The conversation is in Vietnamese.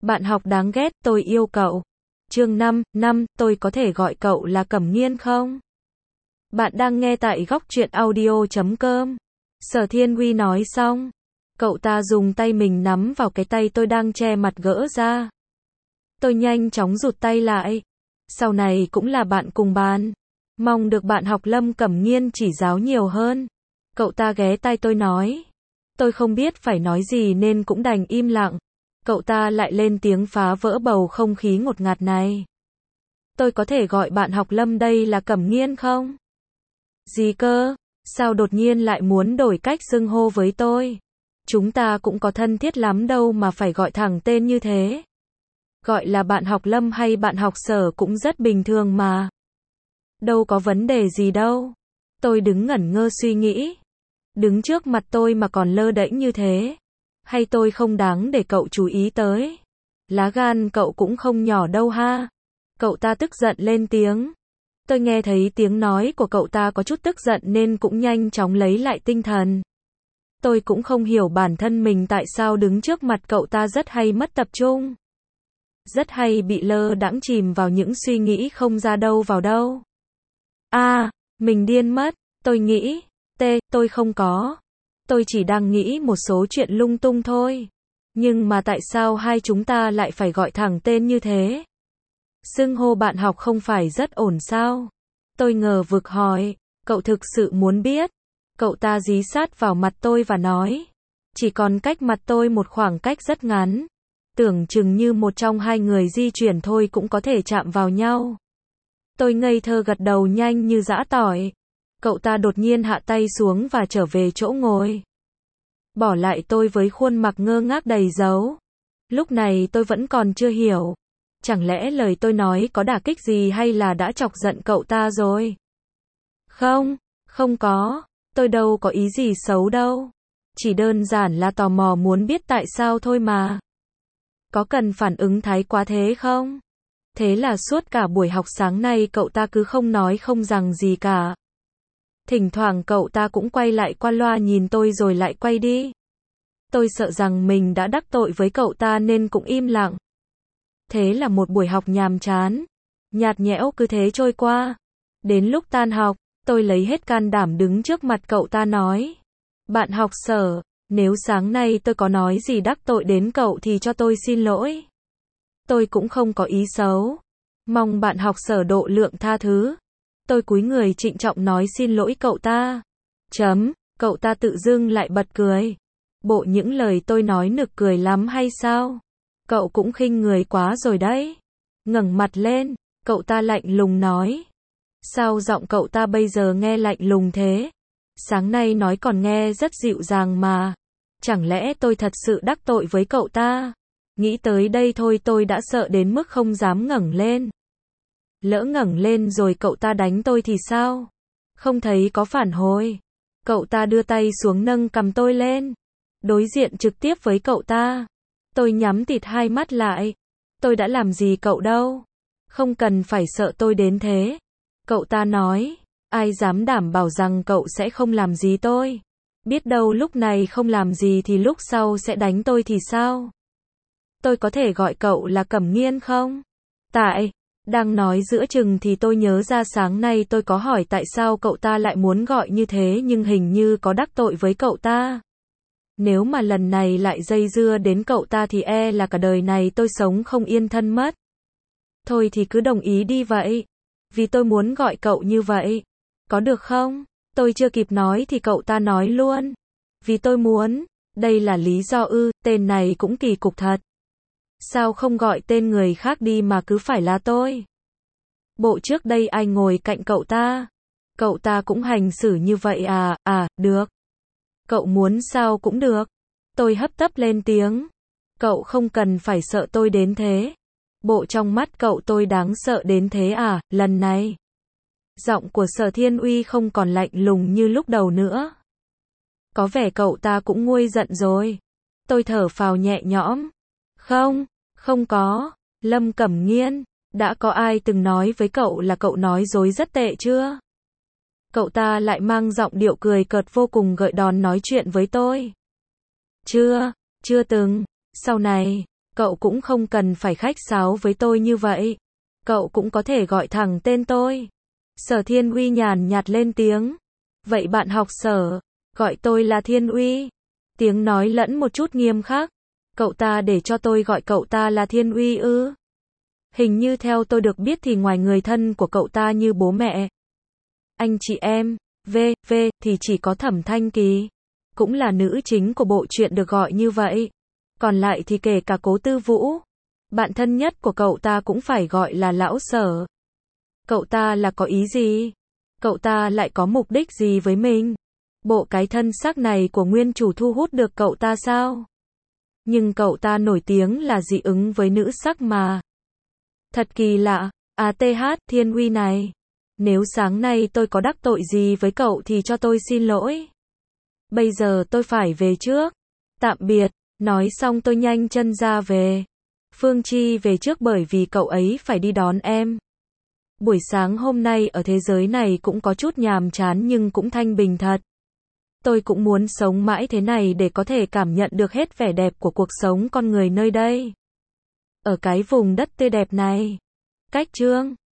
Bạn học đáng ghét, tôi yêu cậu. Chương 5, tôi có thể gọi cậu là Cẩm Nghiên không? Bạn đang nghe tại góc truyện audio.com. Sở Thiên Uy nói xong. Cậu ta dùng tay mình nắm vào cái tay tôi đang che mặt gỡ ra. Tôi nhanh chóng rụt tay lại. Sau này cũng là bạn cùng bàn. Mong được bạn học Lâm Cẩm Nghiên chỉ giáo nhiều hơn. Cậu ta ghé tai tôi nói. Tôi không biết phải nói gì nên cũng đành im lặng. Cậu ta lại lên tiếng phá vỡ bầu không khí ngột ngạt này. Tôi có thể gọi bạn học Lâm đây là Cẩm Nghiên không? Gì cơ? Sao đột nhiên lại muốn đổi cách xưng hô với tôi? Chúng ta cũng có thân thiết lắm đâu mà phải gọi thẳng tên như thế. Gọi là bạn học Lâm hay bạn học Sở cũng rất bình thường mà. Đâu có vấn đề gì đâu. Tôi đứng ngẩn ngơ suy nghĩ. Đứng trước mặt tôi mà còn lơ đễnh như thế. Hay tôi không đáng để cậu chú ý tới? Lá gan cậu cũng không nhỏ đâu ha. Cậu ta tức giận lên tiếng. Tôi nghe thấy tiếng nói của cậu ta có chút tức giận nên cũng nhanh chóng lấy lại tinh thần. Tôi cũng không hiểu bản thân mình tại sao đứng trước mặt cậu ta rất hay mất tập trung. Rất hay bị lơ đãng chìm vào những suy nghĩ không ra đâu vào đâu. Mình điên mất, tôi nghĩ. Tôi không có. Tôi chỉ đang nghĩ một số chuyện lung tung thôi. Nhưng mà tại sao hai chúng ta lại phải gọi thẳng tên như thế? Xưng hô bạn học không phải rất ổn sao? Tôi ngờ vực hỏi. Cậu thực sự muốn biết? Cậu ta dí sát vào mặt tôi và nói. Chỉ còn cách mặt tôi một khoảng cách rất ngắn. Tưởng chừng như một trong hai người di chuyển thôi cũng có thể chạm vào nhau. Tôi ngây thơ gật đầu nhanh như giã tỏi. Cậu ta đột nhiên hạ tay xuống và trở về chỗ ngồi. Bỏ lại tôi với khuôn mặt ngơ ngác đầy dấu. Lúc này tôi vẫn còn chưa hiểu. Chẳng lẽ lời tôi nói có đả kích gì hay là đã chọc giận cậu ta rồi? Không có. Tôi đâu có ý gì xấu đâu. Chỉ đơn giản là tò mò muốn biết tại sao thôi mà. Có cần phản ứng thái quá thế không? Thế là suốt cả buổi học sáng nay cậu ta cứ không nói không rằng gì cả. Thỉnh thoảng cậu ta cũng quay lại qua loa nhìn tôi rồi lại quay đi. Tôi sợ rằng mình đã đắc tội với cậu ta nên cũng im lặng. Thế là một buổi học nhàm chán, nhạt nhẽo cứ thế trôi qua. Đến lúc tan học, tôi lấy hết can đảm đứng trước mặt cậu ta nói. Bạn học Sở, nếu sáng nay tôi có nói gì đắc tội đến cậu thì cho tôi xin lỗi. Tôi cũng không có ý xấu. Mong bạn học Sở độ lượng tha thứ. Tôi cúi người trịnh trọng nói xin lỗi cậu ta. Cậu ta tự dưng lại bật cười. Bộ những lời tôi nói nực cười lắm hay sao? Cậu cũng khinh người quá rồi đấy. Ngẩng mặt lên, cậu ta lạnh lùng nói. Sao giọng cậu ta bây giờ nghe lạnh lùng thế? Sáng nay nói còn nghe rất dịu dàng mà. Chẳng lẽ tôi thật sự đắc tội với cậu ta? Nghĩ tới đây thôi tôi đã sợ đến mức không dám ngẩng lên. Lỡ ngẩng lên rồi cậu ta đánh tôi thì sao? Không thấy có phản hồi. Cậu ta đưa tay xuống nâng cằm tôi lên. Đối diện trực tiếp với cậu ta. Tôi nhắm tịt hai mắt lại. Tôi đã làm gì cậu đâu. Không cần phải sợ tôi đến thế. Cậu ta nói. Ai dám đảm bảo rằng cậu sẽ không làm gì tôi. Biết đâu lúc này không làm gì thì lúc sau sẽ đánh tôi thì sao? Tôi có thể gọi cậu là Cẩm Nghiên không? Đang nói giữa chừng thì tôi nhớ ra sáng nay tôi có hỏi tại sao cậu ta lại muốn gọi như thế nhưng hình như có đắc tội với cậu ta. Nếu mà lần này lại dây dưa đến cậu ta thì là cả đời này tôi sống không yên thân mất. Thôi thì cứ đồng ý đi vậy. Vì tôi muốn gọi cậu như vậy. Có được không? Tôi chưa kịp nói thì cậu ta nói luôn. Vì tôi muốn. Đây là lý do tên này cũng kỳ cục thật. Sao không gọi tên người khác đi mà cứ phải là tôi? Bộ trước đây ai ngồi cạnh cậu ta? Cậu ta cũng hành xử như vậy à? Được. Cậu muốn sao cũng được. Tôi hấp tấp lên tiếng. Cậu không cần phải sợ tôi đến thế. Bộ trong mắt cậu tôi đáng sợ đến thế à, lần này. Giọng của Sở Thiên Uy không còn lạnh lùng như lúc đầu nữa. Có vẻ cậu ta cũng nguôi giận rồi. Tôi thở phào nhẹ nhõm. Không có. Lâm Cẩm Nghiên, đã có ai từng nói với cậu là cậu nói dối rất tệ chưa? Cậu ta lại mang giọng điệu cười cợt vô cùng gợi đòn nói chuyện với tôi. Chưa từng. Sau này, Cậu cũng không cần phải khách sáo với tôi như vậy. Cậu cũng có thể gọi thẳng tên tôi. Sở Thiên Uy nhàn nhạt lên tiếng. Vậy bạn học Sở, gọi tôi là Thiên Uy. Tiếng nói lẫn một chút nghiêm khắc. Cậu ta để cho tôi gọi cậu ta là Thiên Uy ư? Hình như theo tôi được biết thì ngoài người thân của cậu ta như bố mẹ, anh chị em, thì chỉ có Thẩm Thanh Kỳ. Cũng là nữ chính của bộ truyện được gọi như vậy. Còn lại thì kể cả Cố Tư Vũ, bạn thân nhất của cậu ta cũng phải gọi là lão Sở. Cậu ta là có ý gì? Cậu ta lại có mục đích gì với mình? Bộ cái thân xác này của nguyên chủ thu hút được cậu ta sao? Nhưng cậu ta nổi tiếng là dị ứng với nữ sắc mà. Thật kỳ lạ, Thiên Uy này. Nếu sáng nay tôi có đắc tội gì với cậu thì cho tôi xin lỗi. Bây giờ tôi phải về trước. Tạm biệt. Nói xong tôi nhanh chân ra về. Phương Chi về trước bởi vì cậu ấy phải đi đón em. Buổi sáng hôm nay ở thế giới này cũng có chút nhàm chán nhưng cũng thanh bình thật. Tôi cũng muốn sống mãi thế này để có thể cảm nhận được hết vẻ đẹp của cuộc sống con người nơi đây. Ở cái vùng đất tươi đẹp này. Cách chương